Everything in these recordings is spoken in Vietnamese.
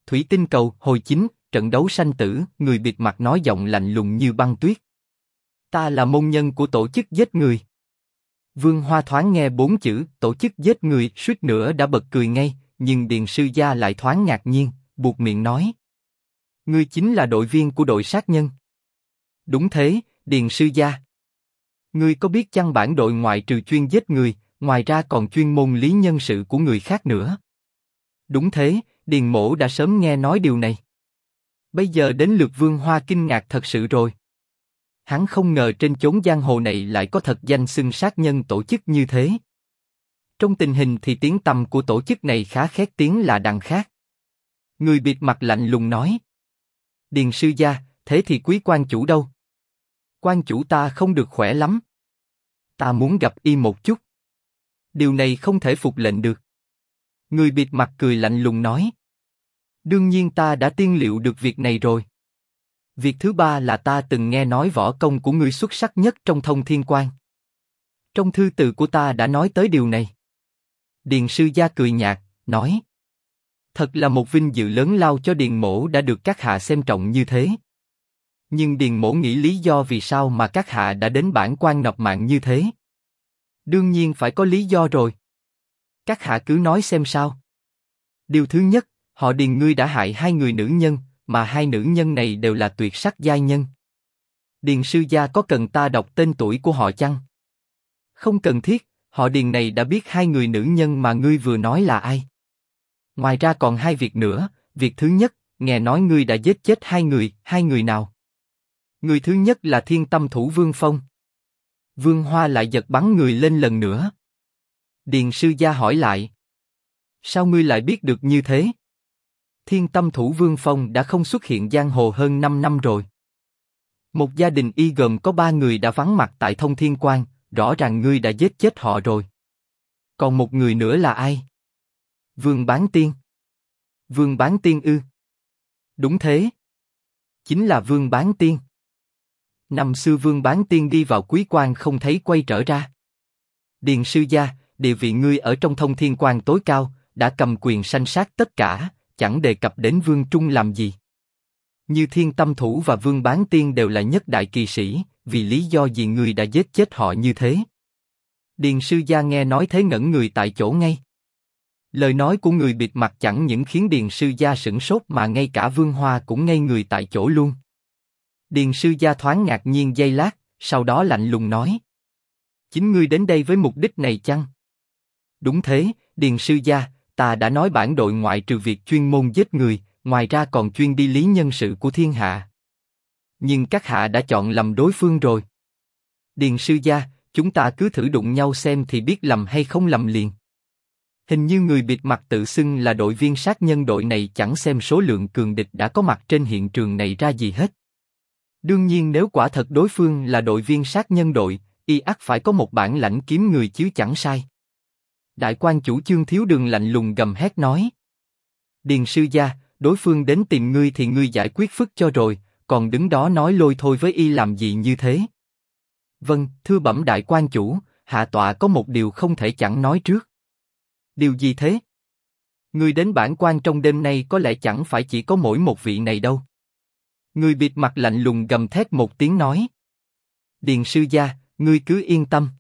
Thủy Tinh Cầu, hồi 9, trận đấu sanh tử, người bịt mặt nói giọng lạnh lùng như băng tuyết. Ta là môn nhân của tổ chức giết người. Vương Hoa thoáng nghe 4 chữ, tổ chức giết người, suýt nữa đã bật cười ngay, nhưng Điền sư gia lại thoáng ngạc nhiên, buột miệng nói. Ngươi chính là đội viên của đội sát nhân. Đúng thế, Điền sư gia. Ngươi có biết chăng bản đội ngoại trừ chuyên giết người, ngoài ra còn chuyên môn lý nhân sự của người khác nữa. Đúng thế, Điền mỗ đã sớm nghe nói điều này. Bây giờ đến lượt Vương Hoa kinh ngạc thật sự rồi. Hắn không ngờ trên chốn giang hồ này lại có thật danh xưng sát nhân tổ chức như thế. Trong tình hình thì tiếng tăm của tổ chức này khá khét tiếng là đằng khác. Người bịt mặt lạnh lùng nói. Điền sư gia, thế thì quý quan chủ đâu? Quan chủ ta không được khỏe lắm. Ta muốn gặp y một chút. Điều này không thể phục lệnh được. Người bịt mặt cười lạnh lùng nói. Đương nhiên ta đã tiên liệu được việc này rồi. Việc thứ ba là ta từng nghe nói võ công của ngươi xuất sắc nhất trong Thông Thiên Quan. Trong thư từ của ta đã nói tới điều này. Điền sư gia cười nhạt, nói. Thật là một vinh dự lớn lao cho Điền mỗ đã được các hạ xem trọng như thế. Nhưng Điền mỗ nghĩ lý do vì sao mà các hạ đã đến bản quan nộp mạng như thế. Đương nhiên phải có lý do rồi. Các hạ cứ nói xem sao. Điều thứ nhất, họ Điền ngươi đã hại 2 người nữ nhân, mà 2 nữ nhân này đều là tuyệt sắc giai nhân. Điền sư gia có cần ta đọc tên tuổi của họ chăng? Không cần thiết, họ Điền này đã biết 2 người nữ nhân mà ngươi vừa nói là ai. Ngoài ra còn 2 việc nữa, việc thứ nhất, nghe nói ngươi đã giết chết 2 người nào? Người thứ nhất là Thiên Tâm Thủ Vương Phong. Vương Hoa lại giật bắn người lên lần nữa. Điền sư gia hỏi lại. Sao ngươi lại biết được như thế? Thiên Tâm Thủ Vương Phong đã không xuất hiện giang hồ hơn 5 năm rồi. Một gia đình y gồm có 3 người đã vắng mặt tại Thông Thiên Quan, rõ ràng ngươi đã giết chết họ rồi. Còn một người nữa là ai? Vương Bán Tiên. Vương Bán Tiên ư? Đúng thế. Chính là Vương Bán Tiên. Năm xưa Vương Bán Tiên đi vào Quý Quan không thấy quay trở ra. Điền sư gia, địa vị ngươi ở trong Thông Thiên Quan tối cao, đã cầm quyền sanh sát tất cả, chẳng đề cập đến Vương Trung làm gì. Như Thiên Tâm Thủ và Vương Bán Tiên đều là nhất đại kỳ sĩ, vì lý do gì ngươi đã giết chết họ như thế? Điền sư gia nghe nói thế ngẩn người tại chỗ ngay. Lời nói của người bịt mặt chẳng những khiến Điền sư gia sửng sốt mà ngay cả Vương Hoa cũng ngây người tại chỗ luôn. Điền sư gia thoáng ngạc nhiên giây lát, sau đó lạnh lùng nói. Chính ngươi đến đây với mục đích này chăng? Đúng thế, Điền sư gia, ta đã nói bản đội ngoại trừ việc chuyên môn giết người, ngoài ra còn chuyên đi lý nhân sự của thiên hạ. Nhưng các hạ đã chọn lầm đối phương rồi. Điền sư gia, chúng ta cứ thử đụng nhau xem thì biết lầm hay không lầm liền. Hình như người bịt mặt tự xưng là đội viên sát nhân đội này chẳng xem số lượng cường địch đã có mặt trên hiện trường này ra gì hết. Đương nhiên nếu quả thật đối phương là đội viên sát nhân đội, y ắt phải có một bản lãnh kiếm người chứ chẳng sai. Đại quan chủ Chương Thiếu Đường lạnh lùng gầm hét nói. Điền sư gia, đối phương đến tìm ngươi thì ngươi giải quyết phức cho rồi, còn đứng đó nói lôi thôi với y làm gì như thế? Vâng, thưa bẩm đại quan chủ, hạ tọa có một điều không thể chẳng nói trước. Điều gì thế? Ngươi đến bản quan trong đêm nay có lẽ chẳng phải chỉ có mỗi một vị này đâu. Người bịt mặt lạnh lùng gầm thét một tiếng nói. Điền sư gia, ngươi cứ yên tâm.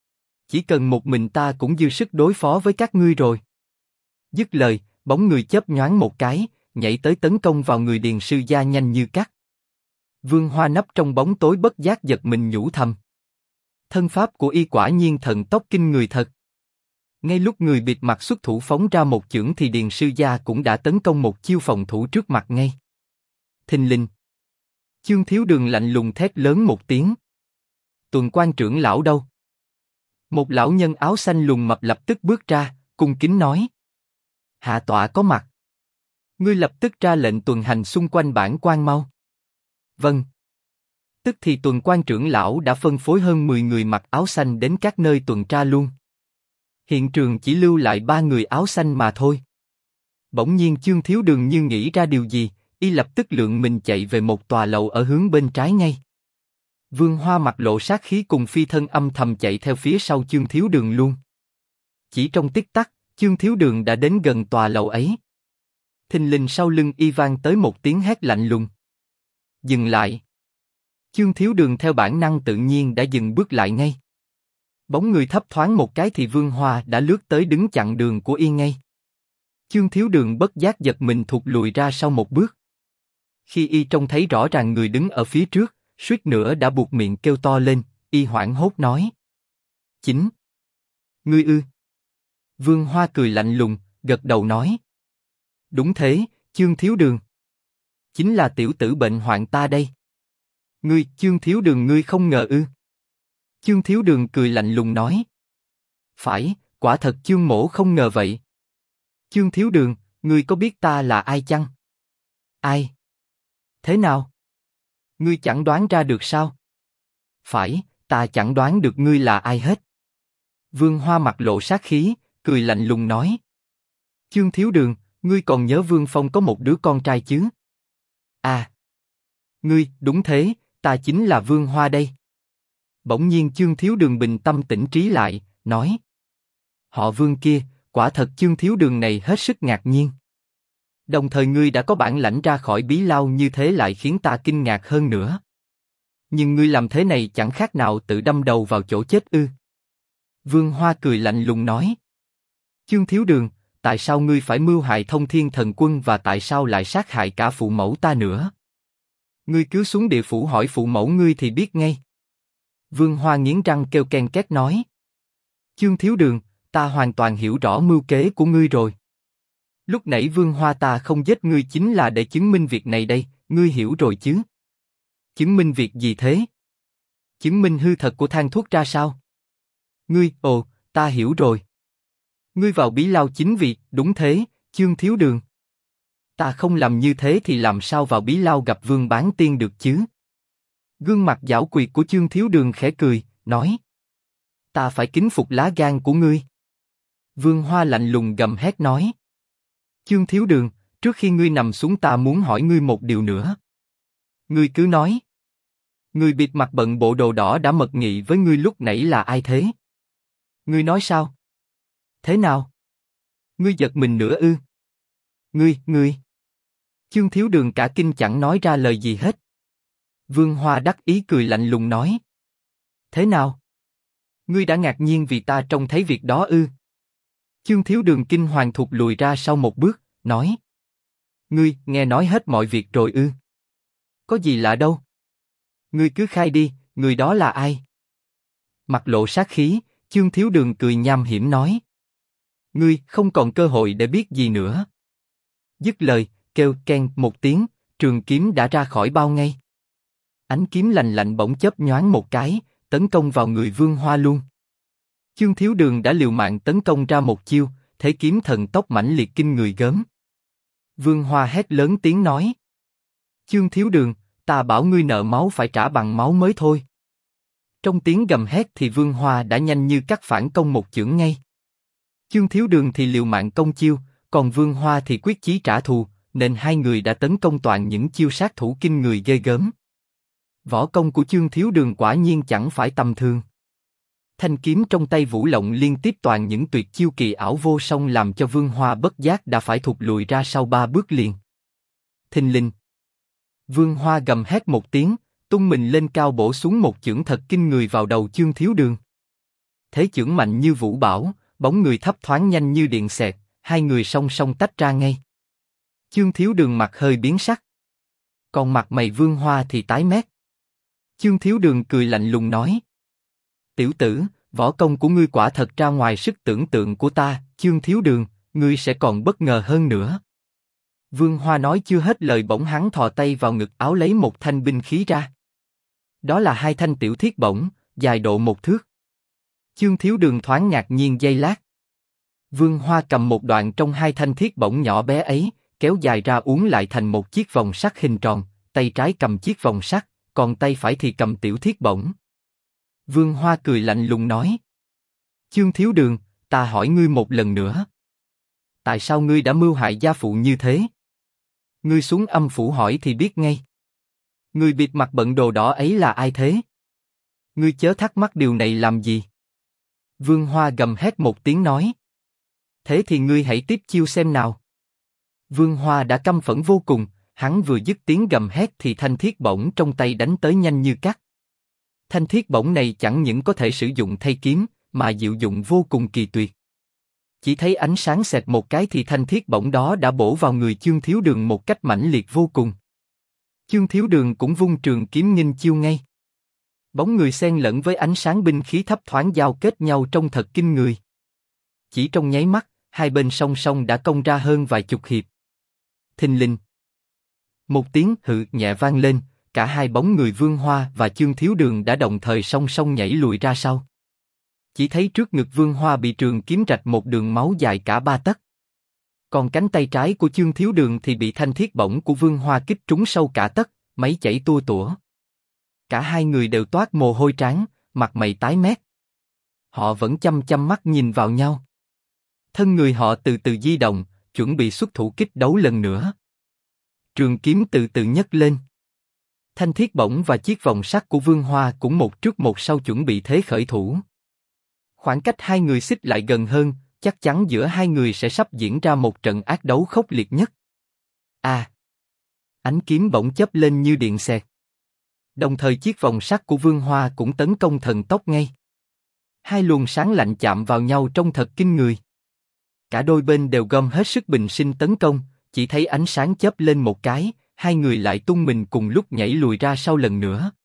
Chỉ cần một mình ta cũng dư sức đối phó với các ngươi rồi. Dứt lời, bóng người chớp nhoáng một cái, nhảy tới tấn công vào người Điền sư gia nhanh như cắt. Vương Hoa nấp trong bóng tối bất giác giật mình nhủ thầm. Thân pháp của y quả nhiên thần tốc kinh người thật. Ngay lúc người bịt mặt xuất thủ phóng ra một chưởng thì Điền sư gia cũng đã tấn công một chiêu phòng thủ trước mặt ngay. Thình lình. Chương Thiếu Đường lạnh lùng thét lớn một tiếng. Tuần quan trưởng lão đâu? Một lão nhân áo xanh lùn mập lập tức bước ra, cung kính nói. Hạ tọa có mặt. Ngươi lập tức ra lệnh tuần hành xung quanh bản quan mau. Vâng. Tức thì tuần quan trưởng lão đã phân phối hơn 10 người mặc áo xanh đến các nơi tuần tra luôn. Hiện trường chỉ lưu lại 3 người áo xanh mà thôi. Bỗng nhiên Chương Thiếu Đường như nghĩ ra điều gì, y lập tức lượn mình chạy về một tòa lầu ở hướng bên trái ngay. Vương Hoa mặt lộ sát khí cùng phi thân âm thầm chạy theo phía sau Chương Thiếu Đường luôn. Chỉ trong tích tắc, Chương Thiếu Đường đã đến gần tòa lầu ấy. Thình lình sau lưng y vang tới một tiếng hét lạnh lùng. Dừng lại. Chương Thiếu Đường theo bản năng tự nhiên đã dừng bước lại ngay. Bóng người thấp thoáng một cái thì Vương Hoa đã lướt tới đứng chặn đường của y ngay. Chương Thiếu Đường bất giác giật mình thụt lùi ra sau một bước. Khi y trông thấy rõ ràng người đứng ở phía trước, suýt nữa đã buột miệng kêu to lên, y hoảng hốt nói. Chính. Ngươi ư? Vương Hoa cười lạnh lùng, gật đầu nói. Đúng thế, Chương Thiếu Đường. Chính là tiểu tử bệnh hoạn ta đây. Ngươi, Chương Thiếu Đường ngươi không ngờ ư? Chương Thiếu Đường cười lạnh lùng nói. Phải, quả thật Chương mỗ không ngờ vậy. Chương Thiếu Đường, ngươi có biết ta là ai chăng? Ai? Thế nào? Ngươi chẳng đoán ra được sao? Phải, ta chẳng đoán được ngươi là ai hết. Vương Hoa mặt lộ sát khí, cười lạnh lùng nói. Chương Thiếu Đường, ngươi còn nhớ Vương Phong có một đứa con trai chứ? À! Ngươi, đúng thế, ta chính là Vương Hoa đây. Bỗng nhiên Chương Thiếu Đường bình tâm tỉnh trí lại, nói. Họ Vương kia, quả thật Chương Thiếu Đường này hết sức ngạc nhiên. Đồng thời ngươi đã có bản lãnh ra khỏi bí lao như thế lại khiến ta kinh ngạc hơn nữa. Nhưng ngươi làm thế này chẳng khác nào tự đâm đầu vào chỗ chết ư? Vương Hoa cười lạnh lùng nói. Chương Thiếu Đường, tại sao ngươi phải mưu hại Thông Thiên Thần Quân và tại sao lại sát hại cả phụ mẫu ta nữa? Ngươi cứ xuống địa phủ hỏi phụ mẫu ngươi thì biết ngay. Vương Hoa nghiến răng kêu ken két nói. Chương Thiếu Đường, ta hoàn toàn hiểu rõ mưu kế của ngươi rồi. Lúc nãy Vương Hoa ta không giết ngươi chính là để chứng minh việc này đây, ngươi hiểu rồi chứ? Chứng minh việc gì thế? Chứng minh hư thật của thang thuốc ra sao? Ngươi, ta hiểu rồi. Ngươi vào bí lao chính vì, đúng thế, Chương Thiếu Đường. Ta không làm như thế thì làm sao vào bí lao gặp Vương Bán Tiên được chứ? Gương mặt giảo quyệt của Chương Thiếu Đường khẽ cười, nói. Ta phải kính phục lá gan của ngươi. Vương Hoa lạnh lùng gầm hét nói. Chương Thiếu Đường, trước khi ngươi nằm xuống ta muốn hỏi ngươi một điều nữa. Ngươi cứ nói. Người bịt mặt bận bộ đồ đỏ đã mật nghị với ngươi lúc nãy là ai thế? Ngươi nói sao? Thế nào? Ngươi giật mình nữa ư? Ngươi. Chương Thiếu Đường cả kinh chẳng nói ra lời gì hết. Vương Hoa đắc ý cười lạnh lùng nói. Thế nào? Ngươi đã ngạc nhiên vì ta trông thấy việc đó ư? Chương Thiếu Đường kinh hoàng thụt lùi ra sau một bước, nói. Ngươi, nghe nói hết mọi việc rồi ư? Có gì lạ đâu? Ngươi cứ khai đi, người đó là ai? Mặt lộ sát khí, Chương Thiếu Đường cười nham hiểm nói. Ngươi không còn cơ hội để biết gì nữa. Dứt lời, kêu keng một tiếng, trường kiếm đã ra khỏi bao ngay. Ánh kiếm lạnh lạnh bỗng chớp nhoáng một cái, tấn công vào người Vương Hoa luôn. Chương Thiếu Đường đã liều mạng tấn công ra một chiêu, thế kiếm thần tốc mãnh liệt kinh người gớm. Vương Hoa hét lớn tiếng nói. Chương Thiếu Đường, ta bảo ngươi nợ máu phải trả bằng máu mới thôi. Trong tiếng gầm hét thì Vương Hoa đã nhanh như cắt phản công một chưởng ngay. Chương Thiếu Đường thì liều mạng công chiêu, còn Vương Hoa thì quyết chí trả thù, nên hai người đã tấn công toàn những chiêu sát thủ kinh người ghê gớm. Võ công của Chương Thiếu Đường quả nhiên chẳng phải tầm thường. Thanh kiếm trong tay vũ lộng liên tiếp toàn những tuyệt chiêu kỳ ảo vô song làm cho Vương Hoa bất giác đã phải thụt lùi ra sau 3 bước liền. Thình lình. Vương Hoa gầm hét một tiếng, tung mình lên cao bổ xuống một chưởng thật kinh người vào đầu Chương Thiếu Đường. Thế chưởng mạnh như vũ bão, bóng người thấp thoáng nhanh như điện xẹt, hai người song song tách ra ngay. Chương Thiếu Đường mặt hơi biến sắc. Còn mặt mày Vương Hoa thì tái mét. Chương Thiếu Đường cười lạnh lùng nói. Tiểu tử, võ công của ngươi quả thật ra ngoài sức tưởng tượng của ta, Chương Thiếu Đường, ngươi sẽ còn bất ngờ hơn nữa. Vương Hoa nói chưa hết lời bỗng hắn thò tay vào ngực áo lấy một thanh binh khí ra. Đó là 2 thanh tiểu thiết bổng, dài độ 1 thước. Chương Thiếu Đường thoáng ngạc nhiên giây lát. Vương Hoa cầm một đoạn trong 2 thanh thiết bổng nhỏ bé ấy, kéo dài ra uốn lại thành một chiếc vòng sắt hình tròn, tay trái cầm chiếc vòng sắt, còn tay phải thì cầm tiểu thiết bổng. Vương Hoa cười lạnh lùng nói. Chương Thiếu Đường, ta hỏi ngươi một lần nữa. Tại sao ngươi đã mưu hại gia phụ như thế? Ngươi xuống âm phủ hỏi thì biết ngay. Người bịt mặt bận đồ đỏ ấy là ai thế? Ngươi chớ thắc mắc điều này làm gì? Vương Hoa gầm hét một tiếng nói. Thế thì ngươi hãy tiếp chiêu xem nào. Vương Hoa đã căm phẫn vô cùng, hắn vừa dứt tiếng gầm hét thì thanh thiết bổng trong tay đánh tới nhanh như cắt. Thanh thiết bổng này chẳng những có thể sử dụng thay kiếm, mà diệu dụng vô cùng kỳ tuyệt. Chỉ thấy ánh sáng xẹt một cái thì thanh thiết bổng đó đã bổ vào người Chương Thiếu Đường một cách mãnh liệt vô cùng. Chương Thiếu Đường cũng vung trường kiếm nghênh chiêu ngay. Bóng người xen lẫn với ánh sáng binh khí thấp thoáng giao kết nhau trông thật kinh người. Chỉ trong nháy mắt, hai bên song song đã công ra hơn vài chục hiệp. Thình lình. Một tiếng hự nhẹ vang lên, cả hai bóng người Vương Hoa và Chương Thiếu Đường đã đồng thời song song nhảy lùi ra sau. Chỉ thấy trước ngực Vương Hoa bị trường kiếm rạch một đường máu dài cả 3 tấc. Còn cánh tay trái của Chương Thiếu Đường thì bị thanh thiết bổng của Vương Hoa kích trúng sâu cả tấc, máu chảy tua tủa. Cả hai người đều toát mồ hôi trán, mặt mày tái mét. Họ vẫn chăm chăm mắt nhìn vào nhau. Thân người họ từ từ di động, chuẩn bị xuất thủ kích đấu lần nữa. Trường kiếm từ từ nhấc lên. Thanh thiết bổng và chiếc vòng sắt của Vương Hoa cũng một trước một sau chuẩn bị thế khởi thủ. Khoảng cách hai người xích lại gần hơn, chắc chắn giữa hai người sẽ sắp diễn ra một trận ác đấu khốc liệt nhất. Ánh kiếm bỗng chớp lên như điện xẹt. Đồng thời chiếc vòng sắt của Vương Hoa cũng tấn công thần tốc ngay. Hai luồng sáng lạnh chạm vào nhau trông thật kinh người. Cả đôi bên đều gom hết sức bình sinh tấn công, chỉ thấy ánh sáng chớp lên một cái, hai người lại tung mình cùng lúc nhảy lùi ra sau lần nữa.